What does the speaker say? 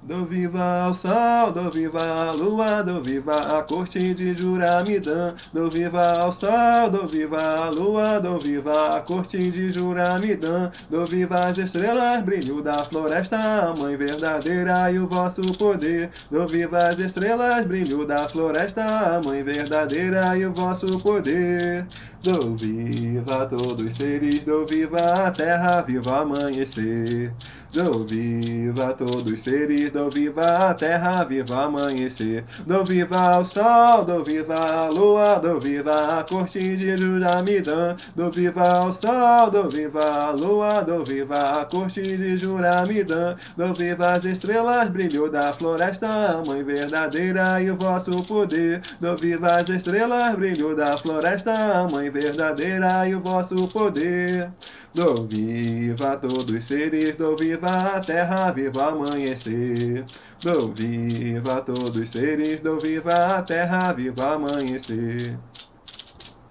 Dou viva ao sol, dou viva à lua, dou viva à corte de Juramidã. Dou viva ao sol, dou viva à lua, dou viva à corte de Juramidã. Dou viva às estrelas, brilho da floresta, a mãe verdadeira e o vosso poder. Dou viva às estrelas, brilho da floresta, a mãe verdadeira e o vosso poder. Dou viva a todos os seres, dou viva a terra, viva amanhecer. Dou viva a todos os seres, dou viva a terra, viva amanhecer. Dou viva ao sol, dou viva à lua, dou viva a corte de Juramidã. Dou viva ao sol, dou viva à lua, dou viva a corte de Juramidã. Dou viva às estrelas, brilho da floresta, a mãe verdadeira e o vosso poder. Dou viva às estrelas, brilho da floresta, a mãe verdadeira e o vosso poder. Dou viva a todos os seres, dou viva a terra, viva amanhecer. Dou viva a todos os seres, dou viva a terra, viva amanhecer.